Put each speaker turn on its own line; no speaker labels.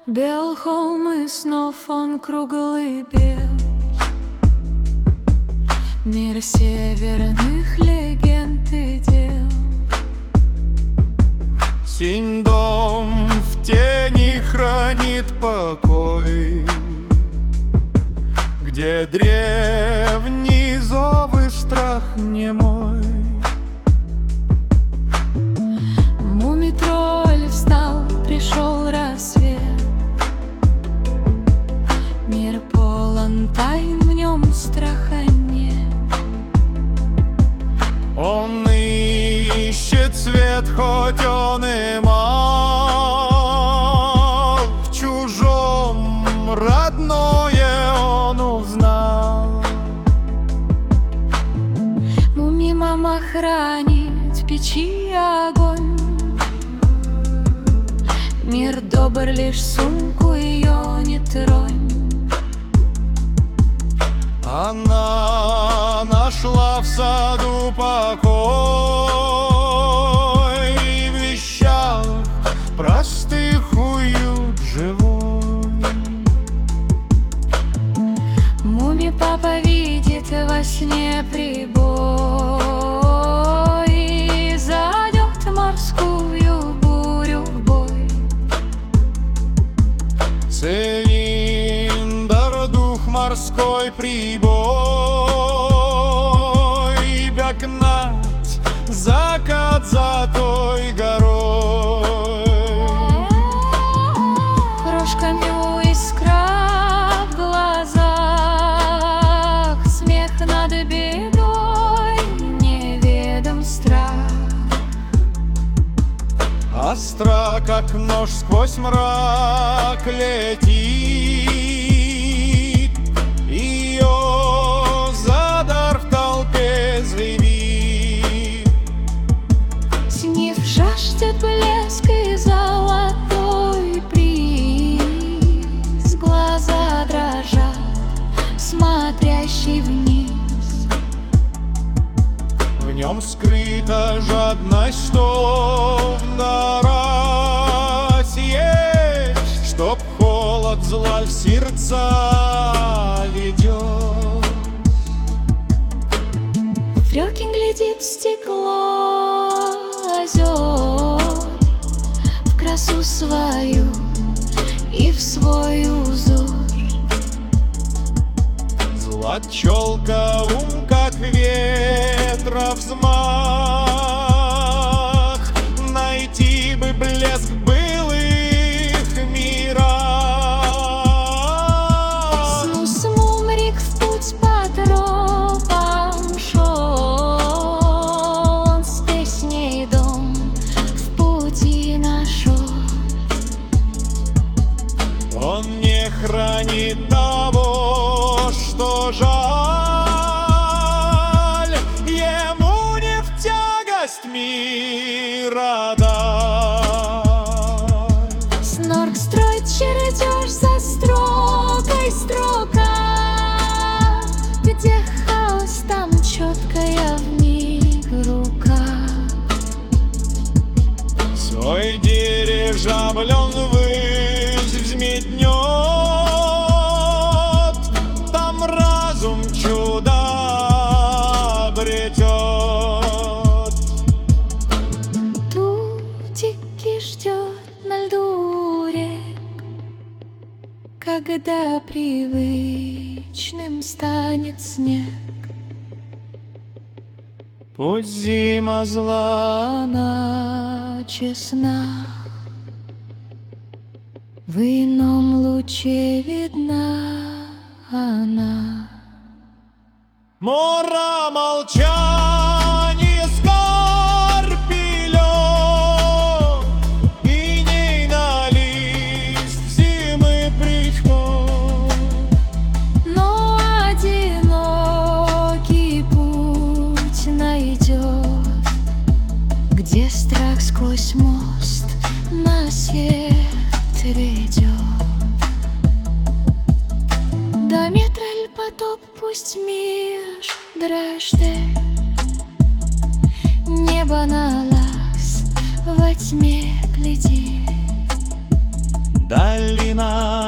Бел холм и снов, он круглый бел. Мир северных легенд и дел.
Синь дом в тени хранит покой, где древний зов и страх немой.
Мумий-тролль встал, пришел рассвет. Мир полон тайн, в нем страха нет.
Он ищет свет, хоть он и мал. В чужом родное он узнал.
Муми-мама хранит в печи огонь. Мир добр, лишь сумку ее не тронь.
Она нашла в саду покой и в вещах простых уют живой.
Муми-папа видит во сне прибой и зайдет морскую бурю в бой.
Цилиндр, дух морской прибой, гнать закат за той горой.
Крошками искра в глазах, смех над бедой, неведом страх.
Остра, как нож, сквозь мрак летит. Ее за дар в толпе заявит.
Снив жаждет блеск и золотой приз. Глаза дрожат, смотрящий вниз.
В нем скрыта жадность, что в нора съесть, чтоб холод зла в сердца ведет.
Фрёкин глядит в стекло озер, в красу свою и в свой узор.
Златчёлка ум, как ветра взмах, найти бы блеск былых мирах.
Снус мумрик в путь по тропам шел, он с песней дом в пути нашел.
Он не хранит того, что жаль, ему не в тягость мира даль.
Снорк строит чертеж за строкой строка, где хаос, там четкая вмиг рука.
Свой дирижабль он ввысь взметнет, там разум чудо обретет.
Тутики ждет на льду рек, когда привычным станет снег.
Пусть зима зла,
Она честна, в ином луче видна она.
мора молчание, скорбь и лёд, иней на лист зимы приход.
Но одинокий путь найдет, где страх сквозь мост на свет ведет. До метраль потоп, пусть мир дрожде, небо на лаз во тьме глядит.
Долина спина.